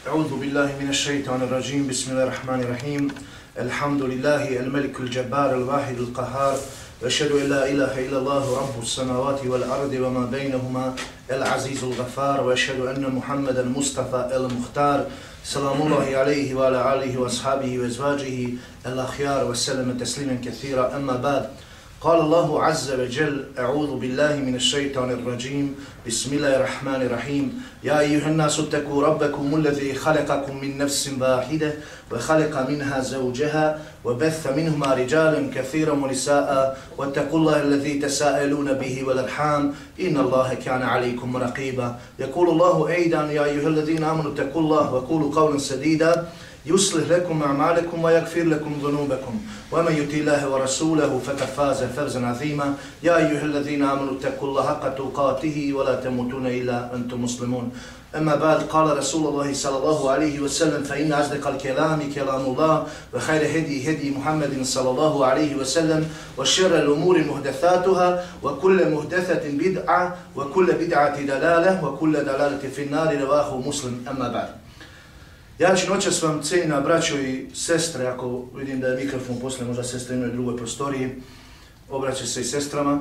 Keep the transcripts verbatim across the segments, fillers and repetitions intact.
أعوذ بالله من الشيطان الرجيم بسم الله الرحمن الرحيم الحمد لله الملك الجبار الواحد القهار وأشهد أن لا إله إلا الله رب السماوات والأرض وما بينهما العزيز الغفار وأشهد أن محمدا المصطفى المختار سلام الله عليه وعلى آله وأصحابه وأزواجه الأخيار وسلم تسليما كثيرا أما بعد قال الله عز وجل أعوذ بالله من الشيطان الرجيم بسم الله الرحمن الرحيم يا أيها الناس اتقوا ربكم الذي خلقكم من نفس واحدة وخلق منها زوجها وبث منهما رجالا كثيرا ونساء واتقوا الله الذي تساءلون به والأرحام إن الله كان عليكم رقيبا يقول الله أيضا يا أيها الذين آمنوا اتقوا الله وقولوا قولا سديدا يصلح لكم أعمالكم ويغفر لكم ذنوبكم ومن يطع الله ورسوله فقد فاز فوزا عظيما يا أيها الذين آمنوا اتقوا الله حق تقاته ولا تموتون إلا أنتم مسلمون أما بعد قال رسول الله صلى الله عليه وسلم فإن أصدق الكلام كلام الله وخير هدي هدي محمد صلى الله عليه وسلم وشر الأمور محدثاتها وكل محدثة بدعة وكل بدعة دلالة وكل دلالة في النار رواه مسلم أما بعد. Ja ću noćas vam, cijenjena braćo i sestre, ako vidim da je mikrofon posle, možda sestre imaju u drugoj prostoriji, obraća se i sestrama,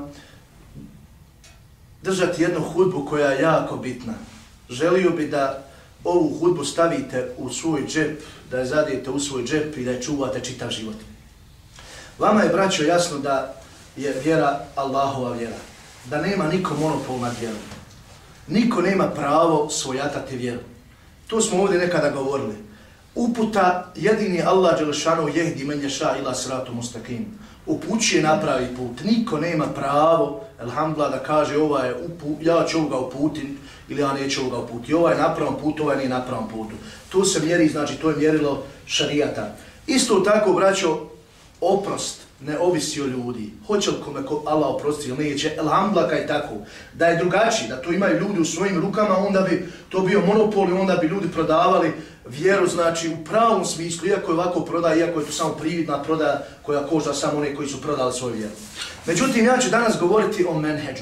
držati jednu hudbu koja je jako bitna. Želio bi da ovu hudbu stavite u svoj džep, da je zadijete u svoj džep i da je čuvate čitav život. Vama je, braćo, jasno da je vjera Allahova vjera, da nema niko monopol nad vjerom. Niko nema pravo svojatati vjeru. To smo ovdje nekada govorili. Uputa jedini Allah dželešanu jehdi men ješa ila siratu mustaqim. Upućuje na pravi put. Niko nema pravo, elhamdulillah, da kaže ovaj upu, ja ću ovoga uputin ili ja neću ovoga uputi. Ovaj je na pravom putu, ovaj nije na pravom putu. To se mjeri, znači to je mjerilo šarijata. Isto tako, braćo, oprost ne ovisi o ljudi. Hoće li kome ko Allah oprosti ili neće, elhamdulillah kaj tako. Da je drugačiji, da to imaju ljudi u svojim rukama, onda bi to bio monopol i onda bi ljudi prodavali vjeru, znači u pravom smislu, iako je ovako prodaja, iako je to samo prividna prodaja koja košta samo one koji su prodali svoju vjeru. Međutim, ja ću danas govoriti o menheđu.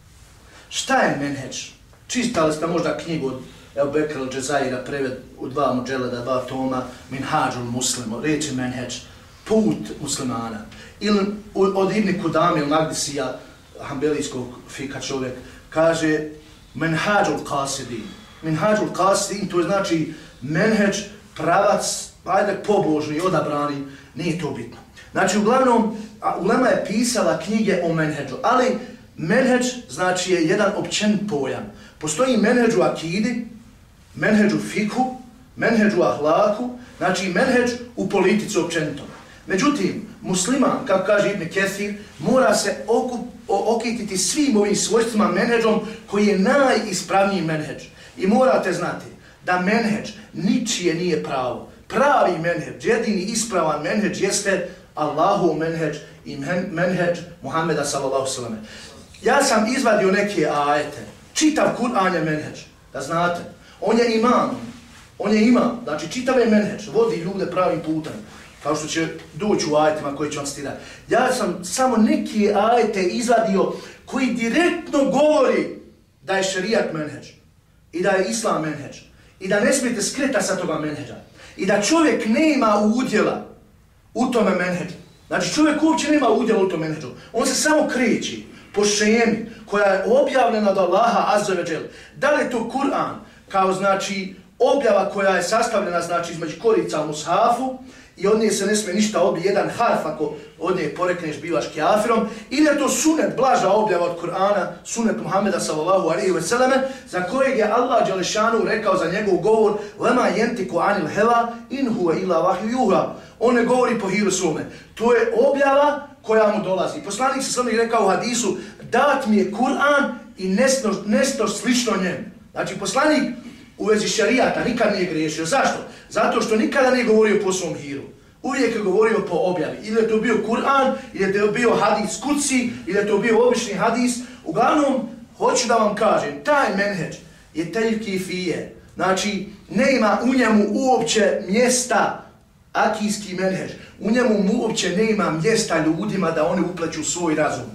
Šta je menheđ? Čitali ste možda knjigu od Ebu Bekra al-Džezaira, preved u dva muđeleda, dva toma, Minhađul Muslimo, reči menheđ, put muslimana. Ili od Ibn Kudame ili Magdisija, hambelijskog fika čovjek, kaže Minhađul Qasidin. Minhađul Qasidin, to je znači menheđ, pravac, ajde pobožni, odabrani, nije to bitno. Znači, uglavnom, ulema je pisala knjige o menheđu, ali menheđ znači je jedan općen pojam. Postoji menheđ u akidi, menheđ u fikhu, menheđ u ahlaku, znači menheđ u politici općenito. Međutim, musliman, kako kaže Ibn Kethir, mora se okup, okititi svim ovim svojstvima menheđom koji je najispravniji menheđ. I morate znati da menheđ ničije nije pravo. Pravi menheđ, jedini ispravan menheđ jeste Allahov menheđ i menheđ Muhammeda sallallahu alejhi ve sellem. Ja sam izvadio neke ajete. Čitav Kur'an je menheđ, da znate. On je imam, on je imam, znači čitav je menheđ, vodi ljude pravim putem. Kao što će doći u ajetima koji ću vam stirati. Ja sam samo neke ajete izvadio koji direktno govori da je šerijat menheđ i da je islam menheđ i da ne smijete skreta sa toga menheđa i da čovjek nema udjela u tome menheđu. Znači čovjek uopće nema udjela u tome menheđu. On se samo kreći po šemi koja je objavljena od Allaha azza ve džel. Da li je to Kur'an kao znači objava koja je sastavljena znači između korica u mushafu i od nje se ne smije ništa odbiti, jedan harf ako od nje porekneš bivaš kafirom, ili je to sunet, blaža objava od Kur'ana, sunet Muhammeda sallallahu alejhi ve selleme, za kojeg je Allah dželešanu rekao za njegov govor lema yentiku anil hela in huwa illa wahyu yuha. On ne govori po hiru svome. To je objava koja mu dolazi. Poslanik se sallallahu rekao u hadisu, dat mi je Kur'an i nešto, nešto slično njemu. Znači poslanik u vezi šarijata nikad nije griješio. Zašto? Zato što nikada nije govorio po svom hiru. Uvijek je govorio po objavi. Ili je to bio Kur'an, ili je to bio hadis kuci, ili je to bio obični hadis. Uglavnom, hoću da vam kažem, taj menheđ je teljkifije. Znači, nema u njemu uopće mjesta, akijski menheđ. U njemu uopće nema mjesta ljudima da oni upleću svoj razum.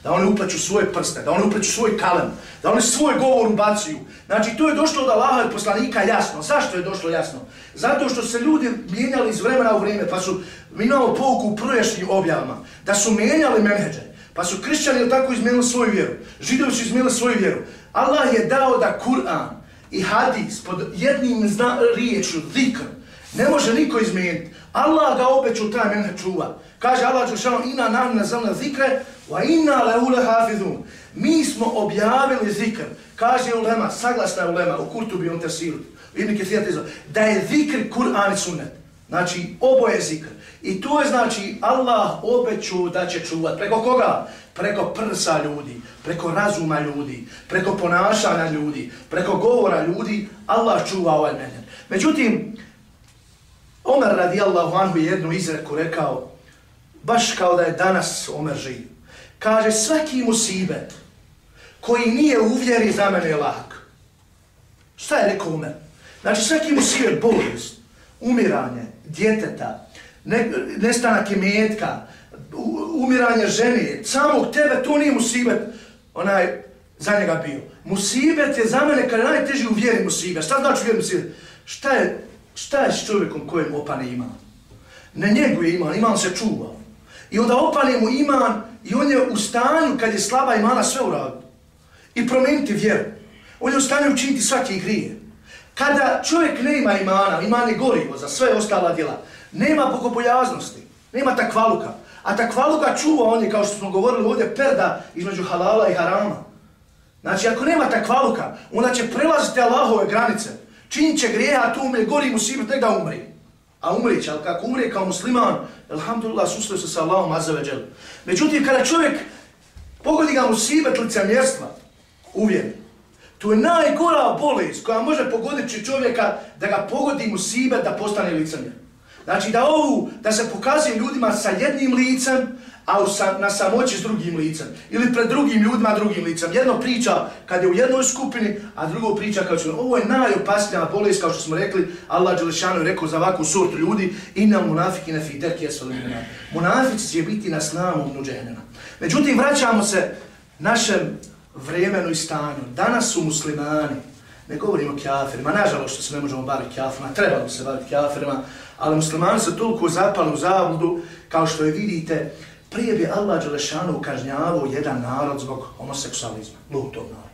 da oni uplaću svoje prste, da oni uplaću svoj kalem, da oni svoj govor ubacuju. Znači, to je došlo od Allaha i poslanika jasno. Zašto je došlo jasno? Zato što se ljudi mijenjali iz vremena u vrijeme, pa su, mi imamo pouku u projašnjim objavama, da su mijenjali menheđe, pa su kršćani tako izmijenili svoju vjeru, židovi su izmijenili svoju vjeru. Allah je dao da Kur'an i hadis pod jednim zna, riječju, zikr, ne može niko izmijeniti. Allah ga obećao taj menheđ čuva. Kaže Allah dželešanu inna nahnu nazzalna zikre wa inna lahu lahafizun. Mi smo objavili zikr. Kaže ulema, saglasna je ulema u Kurtubi on tefsiru, Ibn Kesir da je zikr Kur'an i sunnet. Znači oboje zikr. I to je znači Allah obećao da će čuvat. Preko koga? Preko prsa ljudi, preko razuma ljudi, preko ponašanja ljudi, preko govora ljudi, Allah čuva ovaj menheđ. Međutim, Omer radijallahu anhu jednu izreku rekao, baš kao da je danas Omer živ. Kaže, svaki musibet koji nije u vjeri za mene je lak. Šta je rekao Omer? Znači, svaki musibet, bolest, umiranje djeteta, ne, nestanak imetka, umiranje žene, samog tebe, to nije musibet, onaj za njega bio. Musibet je za mene kada je najteži u vjeri musibet. Šta znači u vjeri musibet? Šta je, šta je s čovjekom kojem opane iman? Ne njeguje iman, iman se čuva. I onda opane mu iman i on je u stanju kad je slaba imana sve uraditi. I promijeniti vjeru. On je u stanju učiniti svaki grije. Kada čovjek ne ima imana, iman je gorivo za sve ostala djela, nema bogobojaznosti, nema takvaluka. A takvaluka čuva, on je, kao što smo govorili ovdje, perda između halala i harama. Znači, ako nema takvaluka, onda će prelaziti Allahove granice. Činit će grijeha, a tu umre, gori musibet, ne da umri. A umri će, ali kako umri kao musliman, alhamdulillah, susreo se sa Allahom azza ve džel. Međutim, kada čovjek pogodi ga musibet licemjerstva, uvjeri, to je najgora bolest koja može pogoditi čovjeka da ga pogodi musibet da postane licemjer. Znači da ovu, da se pokazuje ljudima sa jednim licem, a u sa, na samoći s drugim licem. Ili pred drugim ljudima drugim licem. Jedno priča kad je u jednoj skupini, a drugo priča kao će... Ovo je najopasnija bolest, kao što smo rekli, Allah dželešanu je rekao za ovakvu sortu ljudi, inna munafikine fi derki esfel minan. Munafici će biti na snamu dnu džehennema. Međutim, vraćamo se našem vremenu i stanju. Danas su muslimani, ne govorimo o kafirima, nažalost što se ne možemo baviti kafirima, trebalo se baviti kafirima, ali muslimani su toliko zapali u zabludu, kao što je vidite, prije bi Allah dželešanu kažnjavao jedan narod zbog homoseksualizma, lutog naroda.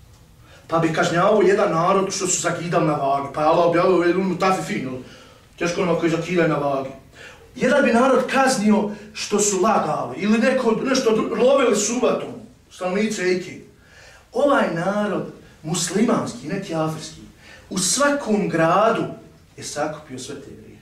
Pa bi kažnjavao jedan narod što su zakidali na vagi, pa je Allah objavio jednu tafifinu, teško ono koji zakidaju na vagi. Jedan bi narod kaznio što su lagali ili neko, nešto lovili subatom, stanovnice Ejki. Ovaj narod, muslimanski, ne kafirski, u svakom gradu je sakupio sve te grije.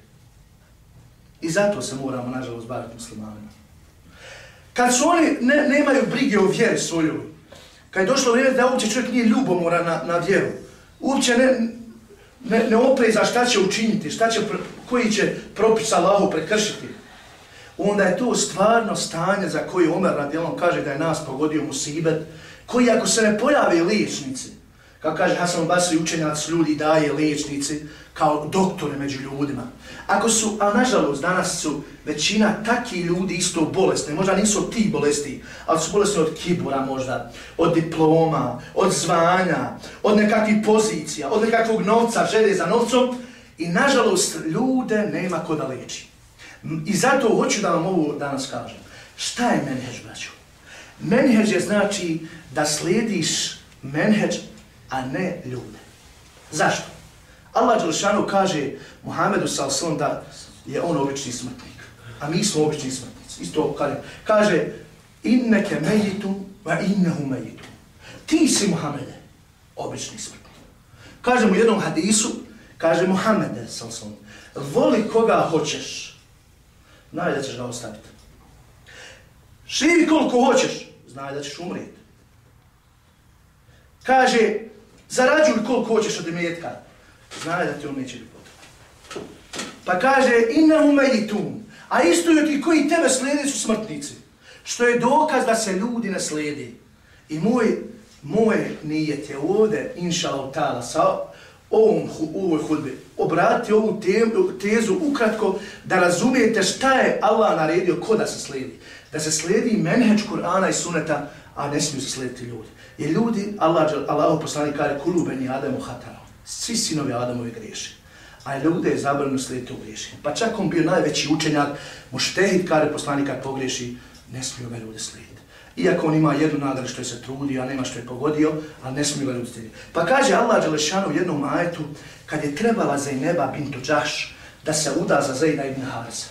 I zato se moramo, nažalost, baviti muslimanima. Kad su oni ne, nemaju brige o vjeri svojoj, kad je došlo vrijeme da uopće čovjek nije ljubomoran na, na vjeru, uopće ne, ne, ne opreza šta će učiniti, šta će, koji će propis Allahu prekršiti, onda je to stvarno stanje za koje Omer radijallahu kaže da je nas pogodio musibet, koji ako se ne pojave liječnici, kao kaže Hasan al-Basri, učenjac ljudi daje liječnici kao doktore među ljudima. Ako su, a nažalost danas su većina takvi ljudi isto bolesni, možda nisu od tih bolesti, ali su bolesni od kibura možda, od diploma, od zvanja, od nekakvih pozicija, od nekakvog novca, želje za novcom i nažalost ljude nema ko da liječi. I zato hoću da vam ovo danas kažem. Šta je menheđ, braćo? Menheđ je znači da slijediš menheđ, a ne ljude. Zašto? Allah dželešanu kaže Muhammedu sallallahu alejhi ve sellem da je on obični smrtnik, a mi smo obični smrtnici. Isto kaže, kaže inneke mejitun va innehu mejitun. Ti si Muhammede, obični smrtnik. Kaže mu jednom hadisu, kaže Muhammede sallallahu alejhi ve sellem, voli koga hoćeš, znaj da ćeš ga ostaviti. Živi koliko hoćeš, znaj da ćeš umrijeti. Kaže, zarađuj koliko hoćeš od imetka, znaj da ti on neće biti potrebno. Pa kaže, innehu mejitun, a isto i ti koji tebe slijedi su smrtnici, što je dokaz da se ljudi ne slijedi. I moj, moj nijet je ovdje, inša Allah ta'ala, sa ovom, ovoj hudbi, obratiti ovu temu, tezu ukratko, da razumijete šta je Allah naredio ko da se slijedi. Da se slijedi menheđ Kur'ana i suneta, a ne smiju se slijediti ljudi. Jer ljudi, Allah, Allah poslanik kaže, kulubeni Adamu hatara. Svi sinovi Adamovi griješi. A ljude je zabranjeno slijediti u griješenju. Pa čak on bio najveći učenjak, muštehid, kaže poslanik kad pogriješi, ne smiju ga ljudi slijediti. Iako on ima jednu nagradu što je se trudio, a nema što je pogodio, ali ne smiju ga ljudi slijediti. Pa kaže Allah Đelešanu u jednom ajetu, kad je trebala Zejneba bintu Džahš da se uda za Zejda ibn Harisa.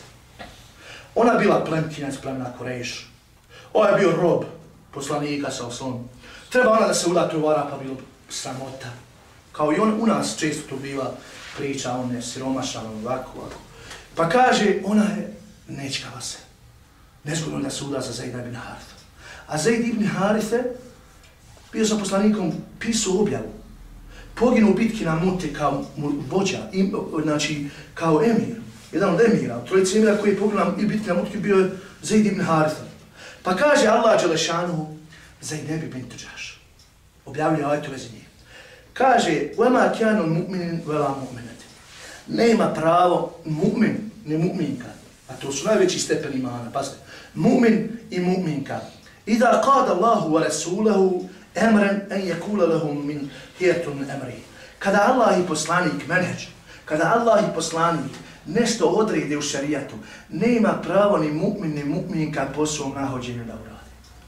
Ona bila plemkinja iz plemena Kurejš. Ovo je bio rob poslanika sa oslom. Treba ona da se uda, to je u Arapa bilo sramota. Kao i on, u nas često tu bila priča, on je siromašan, ovako, ovako. Pa kaže, ona je nečkala se. Nezgodno da se uda za Zejda ibn Harisa. A Zejd ibn Harise bio sa poslanikom, pisao objavu. Poginuo u bitki na Muti kao vođa, im, znači kao emir. Jedan od emira, od trojice emira koji je poginuo i bitki na Muti bio je Zejd ibn Harise. Pa kaže Allah Đelešanu, Zejnebi bintu Džahš. Objavljuje ajetu vezi njih. Kaže, وَمَا كَانُ الْمُؤْمِنٍ وَلَا مُؤْمِنَةٍ. Nema pravo mu'min, ne mu'minka, a to su najveći stepen imana, pazite. Mu'min i mu'minka. إِذَا قَادَ اللَّهُ وَرَسُولَهُ أَمْرًا أَنْ يَكُولَ لَهُمْ مِنْ هِيَتُنْ أَمْرِهِ. Kada Allah i poslanik, menheđ, kada Allah i poslanik nešto odrede u šarijatu, nema pravo ni mu'min, ni mu'minka po svom nahođenju da uradi.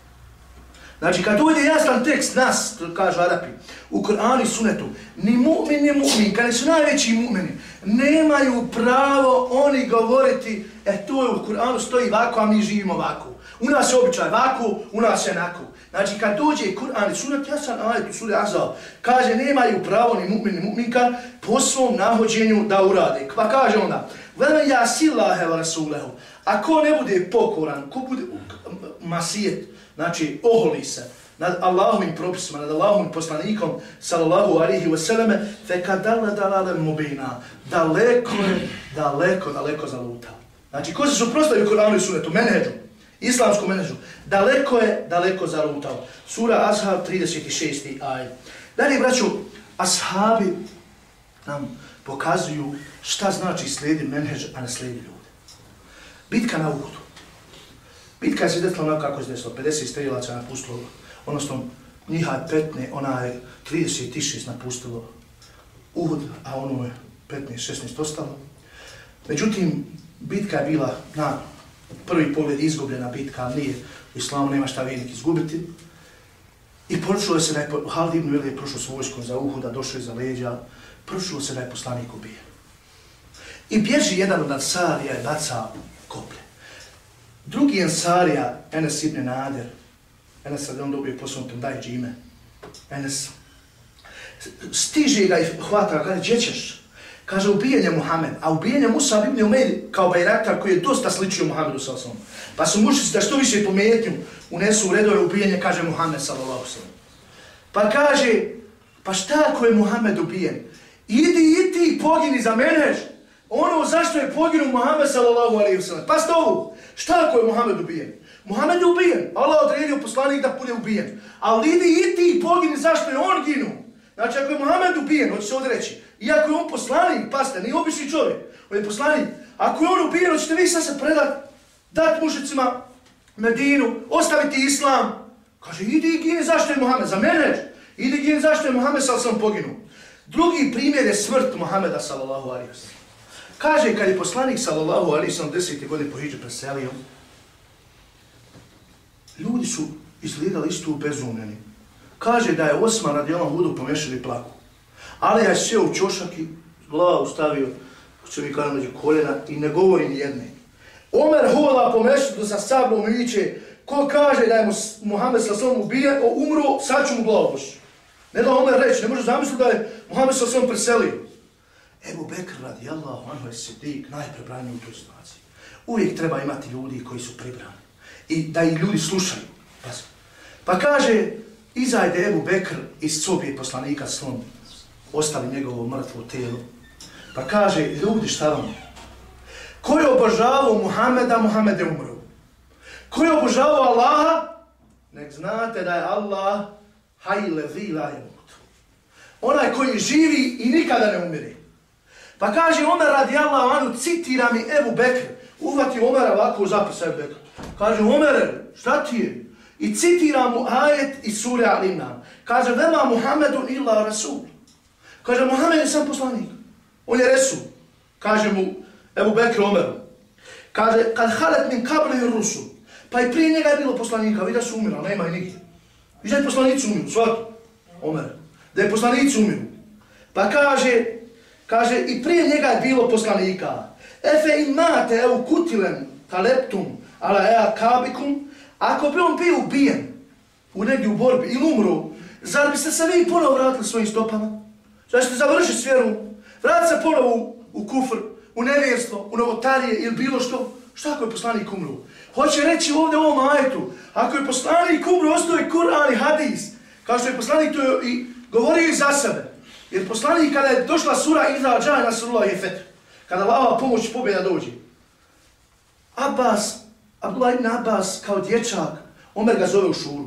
Znači, kad uvijek jasan tekst nas, kažu Arapi, u Kur'anu i Sunetu, ni mu'min, ni mu'min, kada su najveći mu'mini, nemaju pravo oni govoriti, e to je u Kur'anu stoji ovako, a mi živimo ovako. U nas je običaj ovako, u nas je onako. Znači, kad dođe Kur'an i Sunet, jasan ajet u suri Ahzab, kaže, nemaju pravo ni mu'min, ni mu'minka po svom nahođenju da urade. Pa kaže onda, وَلَمَنْ يَعْصِ اللَّهَ وَرَسُولَهُ. Ako ne bude pokoran, ko bude masijet, znači oholi se nad Allahovim propisima, nad Allahovim poslanikom, sallallahu alihi wasallame, فَكَدَلَ دَلَالَ مُبِينًا. Daleko je, daleko, daleko zalutao. Znači, ko se suprotstavio Kur'anu i Sunnetu, menheđu, islamskom menheđu, daleko je, daleko zalutao. Sura Ashab, trideset šesti ajet. Dalje, braću, ashabi nam pokazuju šta znači slijedi menheđ, a ne slijedi ljude. Bitka na Uhudu. Bitka je se desila onako kako se desilo, pedeset strelaca napustilo, odnosno njiha petne, ona je trideset šest napustilo Uhud, a ono je petnaest šesnaest ostalo. Međutim, bitka je bila na prvi pogled izgubljena bitka, ali nije, u islamu nema šta vjernik izgubiti. I počulo se da je, Halid ibn Velid je prošao s vojskom za Uhuda, došao je za leđa, počulo se da je poslanik ubijen. I bježi jedan od Ansarija i baca koplje. Drugi Ansarija, Enes ibn Nadir, Enes sad on dobio posunutom, daj džime. Enes stiže ga i hvata ga, kaže, gdje ćeš? Kaže, ubijen je Muhammed, a ubijen je Musab ibn Umeir kao bajraktar koji je dosta sličio Muhammedu sallallahu alejhi ve sellem. Pa su mušnici da što više pometnju unesu u redove ubijenje, kaže Muhammed sallallahu alejhi ve sellem. Pa kaže, pa šta ako je Muhammed ubijen? Idi i ti pogini za menheđ. Ono zašto je poginuo Muhammed sallallahu alejhi ve sellem. Pa sto ovu, šta ako je Muhammed ubijen? Muhammed je ubijen, Allah odredio poslanik da bude ubijen. Ali idi i ti pogini zašto je on ginuo. Znači, ako je Muhammed ubijen, hoće se odreći, iako je on poslanik, pasite, nije obični čovjek, on je poslanik, ako je on ubijen, hoćete vi sad se predat, dat mušicima Medinu, ostaviti islam. Kaže, idi i gini zašto je Muhammed, za menheđ, idi i gini zašto je Muhammed sallallahu alejhi ve sellem poginuo. Drugi primjer je smrt Muhammeda sallallahu alejhi ve sellem. Kaže, kad je poslanik sallallahu alejhi ve sellem desete godine po hidži preselio, ljudi su izgledali isto bezumljeni. Kaže da je Osman radijallahu anhu pomešali plaku. Ali ja sjeo u čošak i glavu stavio, što mi kaže među koljena i ne govori ni jedne. Omer hola po mešćidu sa sablom i viče, ko kaže da je Muhammed sallallahu alejhi ve sellem ubijen, umro, sad ću mu glavu boši. Ne da Omer reći, ne može zamisliti da je Muhammed sallallahu alejhi ve sellem preselio. Ebu Bekr radijallahu anhu je sidik najprebraniji u toj situaciji. Uvijek treba imati ljudi koji su pribrani. I da ih ljudi slušaju. Pa kaže, izajde Ebu Bekr iz sobe poslanika slom, ostali njegovo mrtvo tijelo. Pa kaže, ljudi šta vam? Ko je obožavao Muhameda, Muhammed je umro. Ko je obožavao Allaha? Nek znate da je Allah hajle vi la jemut. Onaj koji živi i nikada ne umire. Pa kaže, Omer radijallahu anhu, citira mi Ebu Bekr, uhvati Omera ovako u zapisa Ebu Bekr. Kaže, Omer, šta ti je? I citira mu ajet iz sure Al-Imran. Kaže, vema Muhammedun illa rasul. Kaže, Muhammed je sam poslanik. On je resul. Kaže mu Ebu Bekr Omeru. Kaže, kad halet min kablihi rusul. Pa i prije njega je bilo poslanika. Vidi da su umirali, nema i nigdje. Vidi da je poslanici umiru, svatu. Omer. Da je poslanici umiru. Pa kaže, kaže, i prije njega je bilo poslanika. Efe imate eu kutilem taleptum ala ea kabikum. Ako bi on bio ubijen u negdje u borbi ili umro, zar biste se vi ponovo vratili svojim stopama? Zar ćete završiti s vjerom? Vrati se ponovo u, u kufr, u nevjerstvo, u novotarije ili bilo što? Šta ako je poslanik umro? Hoće reći ovdje u ovom ajetu, ako je poslanik umro, ostaje Kur'an i hadis. Kao što je poslanik to i govorio i za sebe. Jer poslanik kada je došla sura Iza dža'a nasrullahi fethu, kada Allahova pomoć i pobjeda dođe, Abbas, Abdullah ibn Abbas kao dječak, Omer ga zove u šuru.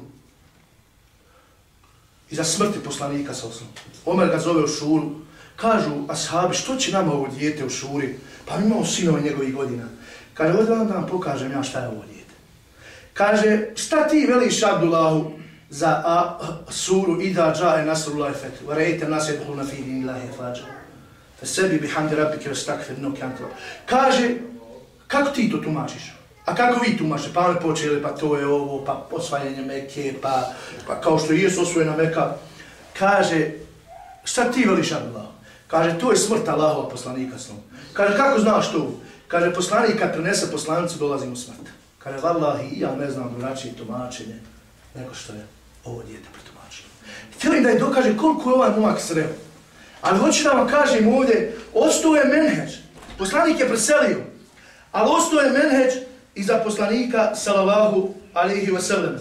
Iza smrti poslanika sa osnovom. Omer ga zove u šuru. Kažu ashabi, što će nama ovo dijete u šuri? Pa mi imamo sinove njegovih godina. Kaže, ovdje vam da vam pokažem ja šta je ovo dijete. Kaže, šta ti veliš Abdullahu za a, suru Iza dža'a nasrullahi fethu? Varejte nas yedhulna fi dinillahi afvađa. Fesebi bihamdi rabbike vestakfir innaka antal. Kaže, kako ti to tumačiš? A kako vi tumačite? Pa oni počeli, pa to je ovo, pa osvajanje Mekke, pa, pa kao što je osvojena Meka. Kaže, šta ti veliš Abdullah? Kaže, to je smrt Allahova poslanika snom. Kaže, kako znaš to? Kaže, poslanik kad prenese poslanicu dolazi mu smrt. Kaže, vallahi, ja ne znam drugačije tumačenje nego što je ovo dijete pretumačilo. Htjeli da je dokaže koliko je ovaj momak sreo. Ali hoću da vam kažem ovdje, ostao je menheđ. Poslanik je preselio, ali ostao je menheđ iza poslanika sallallahu alejhi ve sellem.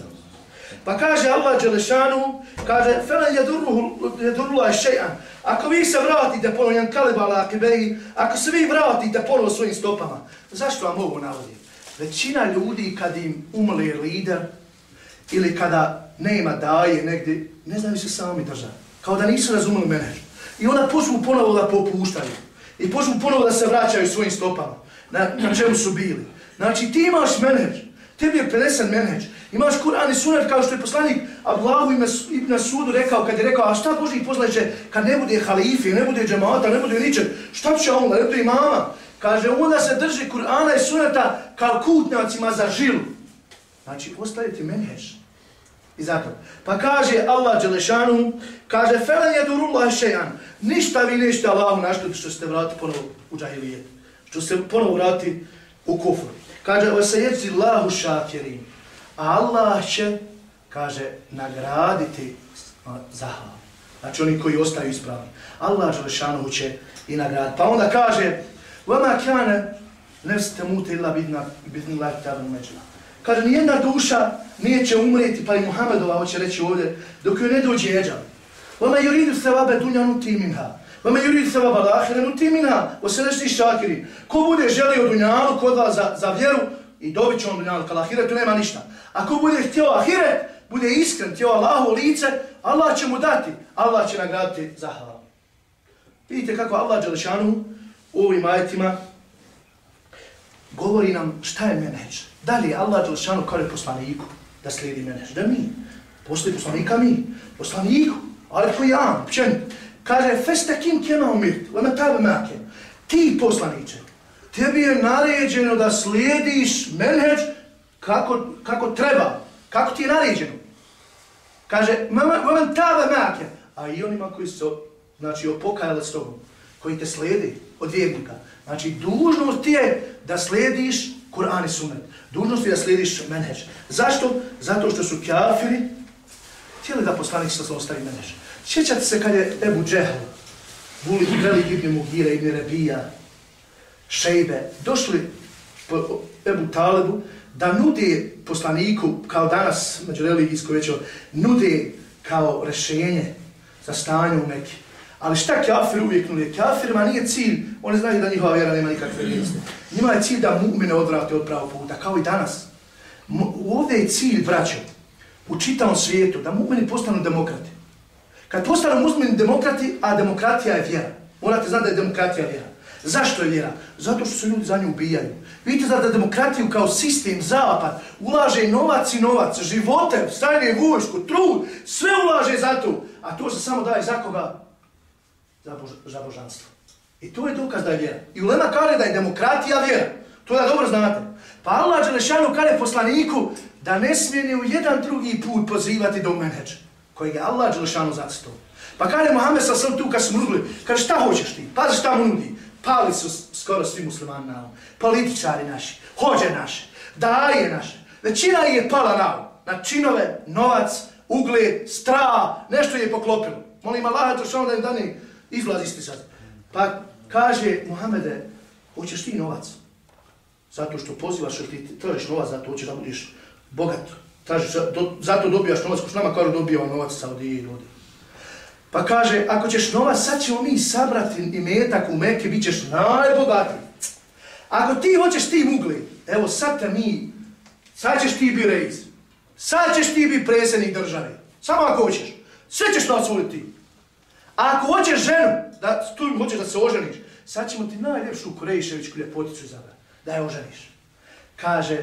Pa kaže Allah dželešanu, kaže falan yadurruhu shay'an. Ako vi se vratite ponovo yan kalibala akibehi, ako se vi vratite ponovo svojim stopama. Zašto vam ovo navodim? Većina ljudi kad im umre lider ili kada nema daje negdje, ne znaju se sami držati. Kao da nisu razumeli menedž. I onda počnu ponovo da popuštaju. I počnu ponovo da se vraćaju svojim stopama. Na, na čemu su bili. Znači ti imaš menedž. Tebi je prenesen menedž. Imaš Kur'an i Sunet kao što je poslanik Abdullahu ibn Sudu rekao, kad je rekao, a šta Božji poslaniče, kad ne bude halife, ne bude džemata, ne bude ničeg, šta će onda, ne bude imama? Kaže, onda se drži Kur'ana i Suneta kao kutnjacima za žilu. Znači, ostaje ti menedž. I zato. Pa kaže Allah dželešanu, kaže, falan yadurullah shay'an. Ništa vi nećete Allahu naškoditi što ste vrati ponovo u džahilijet. Što se ponovo vrati u kufru. Kaže, o se jeci Allahu šakirin. A Allah će, kaže, nagraditi zahval. Znači oni koji ostaju ispravni. Allah dželešanu će i nagraditi. Pa onda kaže, vama kane nefste mute illa bidni la kitabun međla. Kaže, nijedna duša neće umreti, pa i Muhammedova hoće reći ovdje, dok joj ne dođe eđal. Vama yuridu thawabe dunya nuti minha. Vama yuridu thawabe al-ahire nuti minha. Oselešti šakiri. Ko bude želio dunjalu kod vas za, za vjeru, i dobit će on dunjalu, kad ahiretu nema ništa. Ako bude htio ahiret, bude iskren, htio Allahu lice, Allah će mu dati, Allah će nagraditi zahval. Vidite kako Allah dželešanu u ovim ajetima govori nam šta je menedž. Da li Allah dželešanu kaže poslaniku da slijedi menedž? Da mi. Postoji poslanika mi. Poslaniku. Ali koji ja, općenit. Kaže, festakim kema umirt, lema tabe make. Ti poslaniče, tebi je naređeno da slijediš menedž kako, kako treba. Kako ti je naređeno. Kaže, lema tabe make. A i onima koji su, znači, opokajali s tobom, koji te slijedi od vjernika. Znači, dužnost ti je da slijediš Kur'an i Sunnet. Dužnost je da slijediš menedž. Zašto? Zato što su kafiri htjeli da poslanik sa ostavi menedž. Sjećate se kad je Ebu Džehl, Velid ibn Mugire, ibn Rebija, Šejbe, došli po Ebu Talebu da nude poslaniku, kao danas među religijsko većo, nude kao rešenje za stanje u Meki. Ali šta kafir uvijek nude? Kafirima nije cilj, oni znaju da njihova vjera nema nikakve vrijednosti. Njima je cilj da mu'mine odvrate od pravog puta, kao i danas. Ovdje je cilj, braćo, u čitavom svijetu, da mu'mini postanu demokrati. Kad postanu mu'mini demokrati, a demokratija je vjera. Morate znati da je demokratija vjera. Zašto je vjera? Zato što se ljudi za nju ubijaju. Vidite da demokratiju kao sistem, zapad, ulaže novac i novac, živote, stanje, vojsku, trud, sve ulaže za to. A to se samo daje za koga? Za, bož, za božanstvo. I to je dokaz da je vjera. I ulema kaže da je demokratija vjera. To da dobro znate. Pa Allah Đelešanu kaže poslaniku da ne smije ni u jedan drugi put pozivati do menheđa, kojeg je Allah Đelešanu zacitao. Pa kaže Muhammed sa sam tu kad smo nudili, kaže šta hoćeš ti? Pazi šta mu nudi. Pali su skoro svi muslimani na ovom. Političari naši, hođe naše, daje naše. Većina ih je pala na ovom. Na činove, novac, ugled, strah, nešto je poklopilo. Molim Allah Đelešanu da im dani izlaz isti sad. Pa kaže Muhammede, hoćeš ti novac? Zato što pozivaš, što ti tražiš novac, zato hoćeš da budiš bogat. Tražiš, zato dobijaš novac, ko što nama kažu dobijao novac Saudije ljudi. Pa kaže, ako ćeš novac, sad ćemo mi sabrati imetak u Mekke, bit ćeš najbogatiji. Ako ti hoćeš tim ugled, evo sad te mi, sad ćeš ti biti rejs, sad ćeš ti biti predsjednik države, samo ako hoćeš, sve ćeš to osvojiti ti. A ako hoćeš ženu, da tu hoćeš da se oženiš, sad ćemo ti najljepšu Kurejševićku ljepoticu izabrati, da je oženiš. Kaže,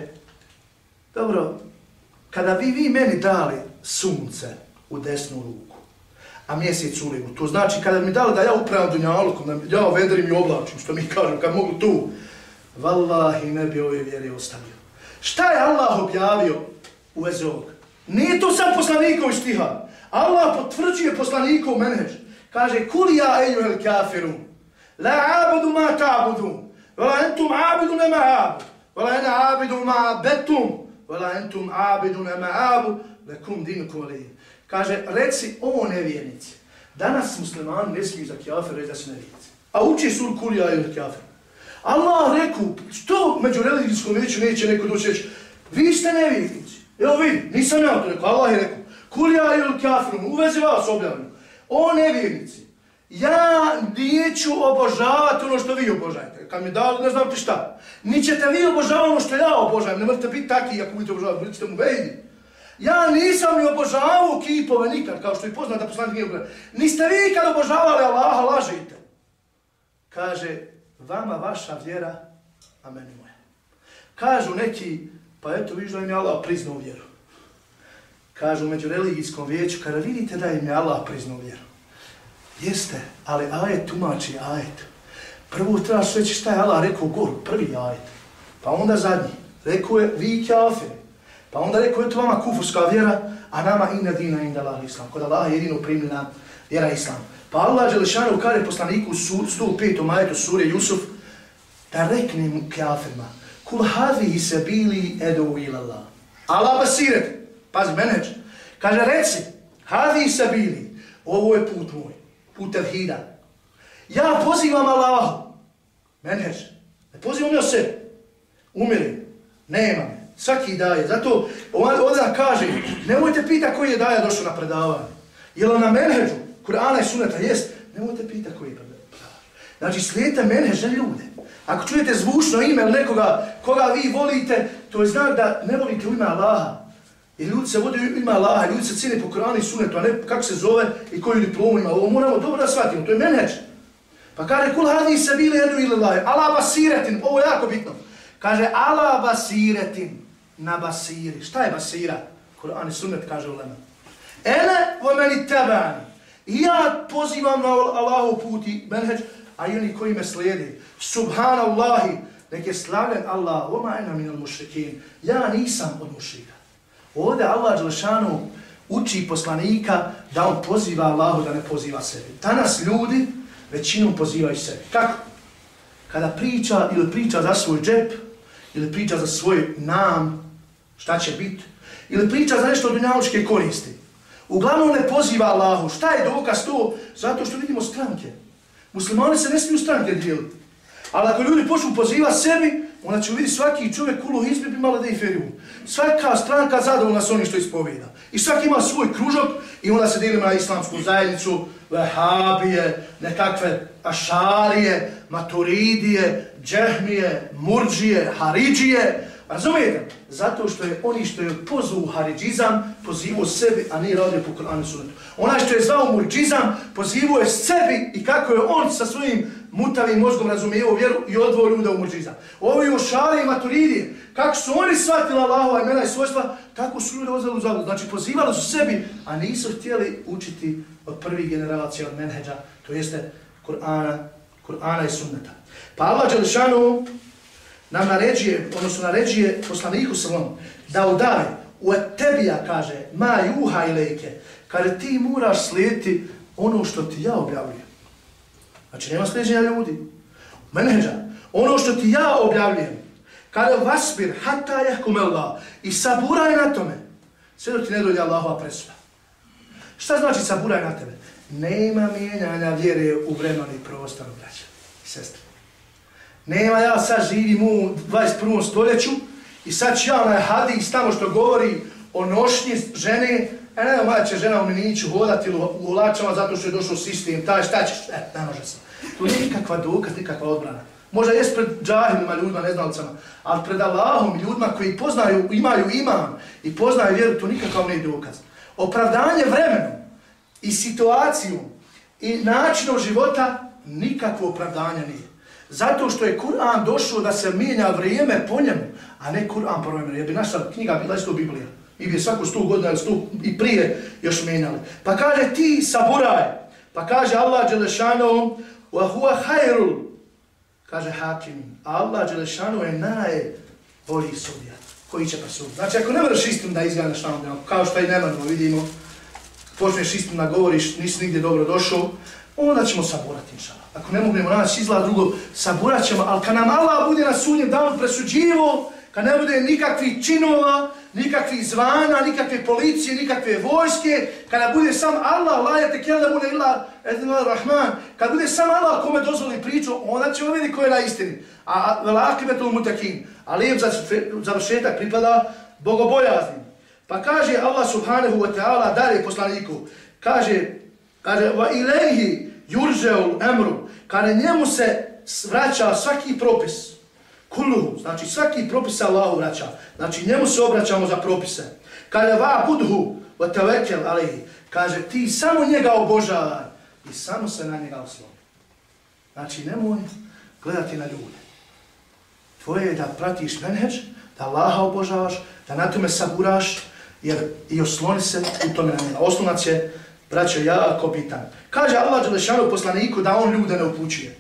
dobro, kada bi vi meni dali sunce u desnu ruku, a mjesec u lijevu, to znači kada mi dali da ja upravim dunjalukom, da ja vedrim i oblačim, što mi kažem, kad mogu tu, vallahi ne bi ove vjere ostavio. Šta je Allah objavio u vezi ovog? Nije to sad poslanikov stiha. Allah potvrđuje poslanikov menheđ. Kaže, kul ja ejuhel kafirun, la abudu ma ta'budun, vala entum abidu nema abu, vala ena abidu ma betum, vala entum abidu nema abu, lekum dinukum alejim. Kaže, reci o nevjernici. Danas muslimani ne smiju za kafir reći da su nevjernici. A uči sur kul ja ejuhel kafirun. Allah rekao, što među religijskom vijeću neće neko doći reći, vi ste nevjernici. Evo vidi, nisam ja to rekao, Allah je rekao, kul ja ejuhel kafirun, u vezi vas objavljeno. O nevjernici, ja neću obožavati ono što vi obožajete. Kad mi dali, ne znam ti šta. Ni ćete vi obožavati ono što ja obožavam. Ne možete biti taki ako budete obožavati, budete mu vejdi. Ja nisam ni obožavao kipove nikad, kao što je poznat da poslanik nije obožavao. Niste vi kad obožavali Allaha, lažite. Kaže, vama vaša vjera, a meni moja. Kažu neki, pa eto viš da im je Allah priznao vjeru. Kažu među religijskom vijeću, kada vidite da im je Allah priznao vjeru. Jeste, ali ajet tumači ajet. Prvo trebaš reći šta je Allah rekao goru, prvi ajet. Pa onda zadnji. Rekao je vi kafiri. Pa onda rekao je to vama kufurska vjera, a nama inna dina inda Allah islam. Kod Allah je jedino primljena vjera islam. Pa Allah Đelešanu kaže poslaniku u sto petom ajetu sure Jusuf da rekne mu kafirima kul hadhihi sabili edu ila Allah. Allah basiret. Pazi, menheđ. Kaže, reci, hadhihi sabili, ovo je put moj, put tevhida. Ja pozivam Allahu, menheđ, ne pozivam ja sebe, umirim, nema me, svaki daje. Zato ovdje kaže, nemojte pita koji je daja došao na predavanje. Jel na menheđu, Kur'ana i suneta, jest, nemojte pita koji je predavanje. Znači, slijedite menheđ, ne ljude. Ako čujete zvučno ime ili nekoga koga vi volite, to je znak da ne volite u ime Allaha. I ljudi se vode u ime Allaha, ljudi se cijene po Kur'anu i sunetu, a ne kako se zove i koju diplomu ima. Ovo moramo dobro da shvatimo, to je menheđ. Pa kaže, kul hadhihi sabili edu ila Allah, ala basiretin, ovo je jako bitno. Kaže, ala basiretin, na basiri. Šta je basira? Kur'an i sunet kaže ulema. Ene vo meni tebani. I ja pozivam na Allahov put i menheđ, a i oni koji me slijedi. Subhanallahi, nek je slavljen Allah, oma ena minal mušrikin. Ja nisam od mušrika. Ovdje Allah Đelešanu uči poslanika da on poziva Allahu, da ne poziva sebi. Danas ljudi većinom pozivaju sebi. Kako? Kada priča ili priča za svoj džep, ili priča za svoj nam, šta će biti, ili priča za nešto od dunjalučke koristi. Uglavnom ne poziva Allahu. Šta je dokaz to? Zato što vidimo stranke. Muslimani se ne smiju stranke dijeliti. Ali ako ljudi počnu poziva sebi, onda će vidjeti svaki čovjek kulu izbi bi malo da i feriju. Svaka stranka zadovoljna s onim što ispovijeda. I svaki ima svoj kružok i onda se dijelimo na islamsku zajednicu, vehabije, nekakve ašarije, maturidije, džehmije, murdžije, haridžije. Razumijete? Zato što je oni što je pozvao haridžizam, pozivao sebi, a nije radio po Kur'anu i sunnetu. Onaj što je zvao murdžizam, pozivao je sebi i kako je on sa svojim mutavim mozgom razumijevao vjeru i odvao ljuda u muđiza. Ovi ošali i maturidije, kako su oni shvatili Allahova imena i svojstva, tako su ljude odveli u zabludu. Znači pozivali su sebi, a nisu htjeli učiti od prvih generacija, od menheđa, to jeste Kur'ana, Kur'ana i sunneta. Pa Allah Đelešanu nam naređuje, odnosno naređuje poslaniku sallam da udave u etebija, kaže, ma juha ilejke, kaže ti moraš slijediti ono što ti ja objavljujem. Znači nema slijeđenja ljudi. Menheđa, ono što ti ja objavljujem, kada vasbir, hatta jahkum Allah, i saburaj na tome, sve dok ti ne dođe Allahova presuda. Šta znači saburaj na tebe? Nema mijenjanja vjere u vremenu i prostoru, braća i sestre. Nema, ja sad živim u dvadeset prvom stoljeću i sad ću ja onaj hadis tamo što govori o nošnji žene, e ne, moja će žena u miniću hodati ili u lačama zato što je došao sistem, taj šta ćeš, e, ne može se. To nije nikakva dokaz, nikakva odbrana. Možda jest pred džahilima, ljudima, neznalcama, ali pred Allahom, ljudima koji poznaju, imaju iman i poznaju vjeru, to nikakav ne dokaz. Opravdanje vremenom i situacijom i načinom života nikakvo opravdanje nije. Zato što je Kur'an došao da se mijenja vrijeme po njemu, a ne Kur'an po vremenu. Jer bi naša knjiga bila isto Biblija. I bi svaku sto godina sto i prije još mijenjali. Pa kaže ti saburaj. Pa kaže Allah Đelešanu wa huwa hayrul. Kaže hakim. Allah Đelešanu je najbolji sudija koji će presuditi. Znači ako ne moraš istinu da izgledaš tamo, kao što i nemarno vidimo, počneš istinu da govoriš, nisi nigdje dobro došao, onda ćemo saburati inšala. Ako ne mognemo naći izgleda drugo, saburat ćemo, ali kad nam Allah bude na sudnjem danu presuđivo, kad ne bude nikakvih činova, nikakvih zvana, nikakve policije, nikakve vojske, kada bude sam Allah, la je tekel da bude illa edinul rahman, kad bude sam Allah kome dozvoli priču, onda ćemo vidjeti ko je na istini. A velakibetul mutakin, a lijep završetak pripada bogobojaznim. Pa kaže Allah subhanahu wa ta'ala dalje poslaniku, kaže, kaže, va ilaihi yurja'ul amru, kada njemu se vraća svaki propis, kulluhu, znači svaki propis se Allahu vraća, znači njemu se obraćamo za propise. Kada va budhu wa tawakkal alayhi, kaže ti samo njega obožavaj i samo se na njega osloni. Znači nemoj gledati na ljude. Tvoje je da pratiš menheđ, da Allaha obožavaš, da na tome saburaš, jer i osloni se u tome na njega. Oslonac je, braćo, jako bitan. Kaže Allah Đelešanu poslaniku da on ljude ne upućuje.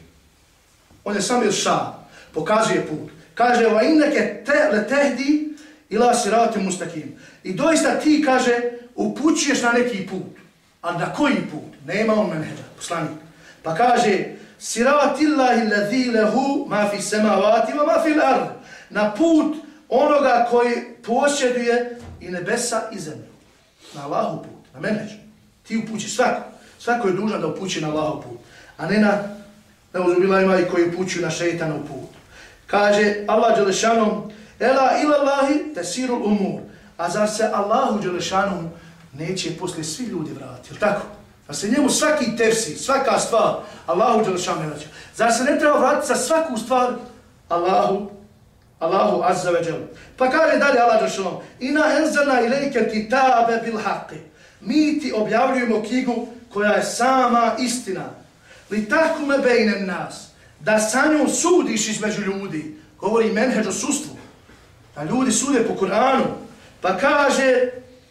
On je sam iršad, pokazuje put. Kaže, va inneke te letehdi ila siratim mustakim. I doista ti, kaže, upućuješ na neki put. A na koji put? Nema on menheđa, poslanik. Pa kaže, siratillahi ladhi lehu ma fi semavati wa ma fi l'ard. Na put onoga koji posjeduje i nebesa i zemlju. Na Allahu put, na menheđu. Ti upući svako. Svako je dužan da upući na Allahov put. A ne na, ne uzubila ima i koji upućuju na šeitanov put. Kaže Allah Đelešanom, ela ilallahi tesirul umur. A zar se Allahu Đelešanom neće poslije svi ljudi vratiti, jel tako? Da se njemu svaki tefsir, svaka stvar, Allahu Đelešanom ne vraća. Zar se ne treba vratiti za svaku stvar Allahu, Allahu azza ve dželle. Pa kaže dalje Allah Đelešanom, ina enzalna ilejke kitabe bil haqqi. Mi ti objavljujemo knjigu koja je sama istina. Li takume bejnem nas. Da sa njom sudiš između ljudi. Govori menheđ o sudstvu. Da ljudi sude po Kur'anu. Pa kaže,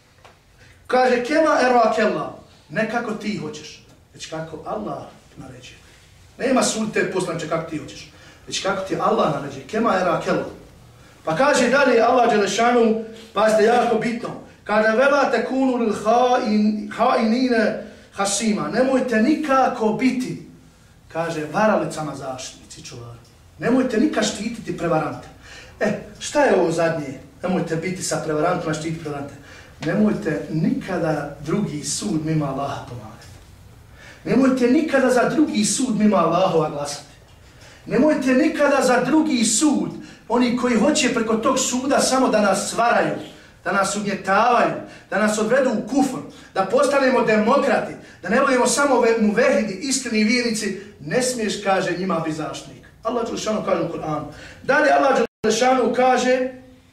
kaže, kema erakella. Ne kako ti hoćeš, već kako Allah naređuje. Nema sud te poslanče kako ti hoćeš, već kako ti Allah naređuje. Kema erakella. Pa kaže dalje Allah Đelešanu, pa ste jako bitno. Kada vela tekunu lil ha'inine hasima. Nemojte nikako biti, kaže, varalicama zaštitnici čuvari. Nemojte nikad štititi prevarante. E, šta je ovo zadnje? Nemojte biti sa prevarantima, štititi prevarante. Nemojte nikada drugi sud mimo Allaha pomagati. Nemojte nikada za drugi sud mimo Allahova glasati. Nemojte nikada za drugi sud, oni koji hoće preko tog suda samo da nas svaraju, da nas ugnjetavaju, da nas odvedu u kufr, da postanemo demokrati, da ne budemo samo muvehidi, iskreni vjernici, ne smiješ, kaže, njima biti zaštitnik. Allah Đelešanu kaže u Kur'anu. Dalje Allah Đelešanu kaže,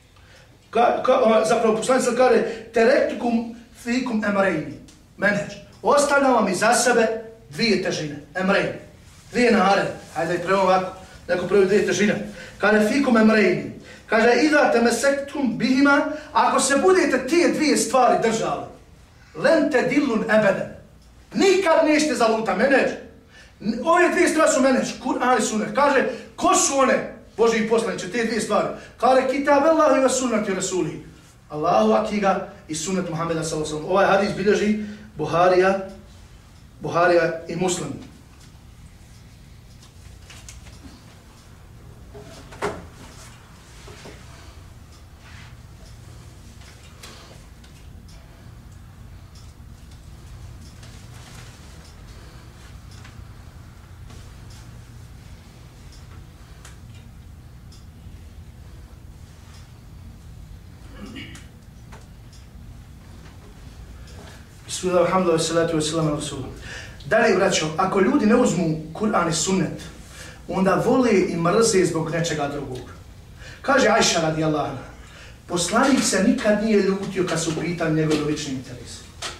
ka, ka, zapravo poslanica kaže, terektukum fikum emrejni, menheđ. Ostavljam vam iza sebe dvije težine, emrejni. dvije nare, hajde i prema ovako, neko prvi dvije težine. Kaže, fikum emrejni. Kaže, idate me sektum bihima, ako se budete tije dvije stvari držali, len te dillun ebeden. Nikad nećete zaluta, meneđ. Ove dvije stvari su meneđ, Kur'an i sunnet. Kaže, ko su one, Božji poslaniče, te dvije stvari? Kaže, kitab Allahi wa sunnati rasulihi. Allahu akiga i sunnet Muhammeda sallallahu alejhi ve sellem. Ovaj hadis bilježi Buharija, Buharija i Muslim. Bismillah, alhamdulillah, salatu wassalamu ala rasulullah. Dalje, braćo, ako ljudi ne uzmu Kur'an i sunnet, onda vole i mrze zbog nečega drugog. Kaže Ajša radijallahu anha, poslanik se nikad nije ljutio kad su u pitanju njegov lični interes.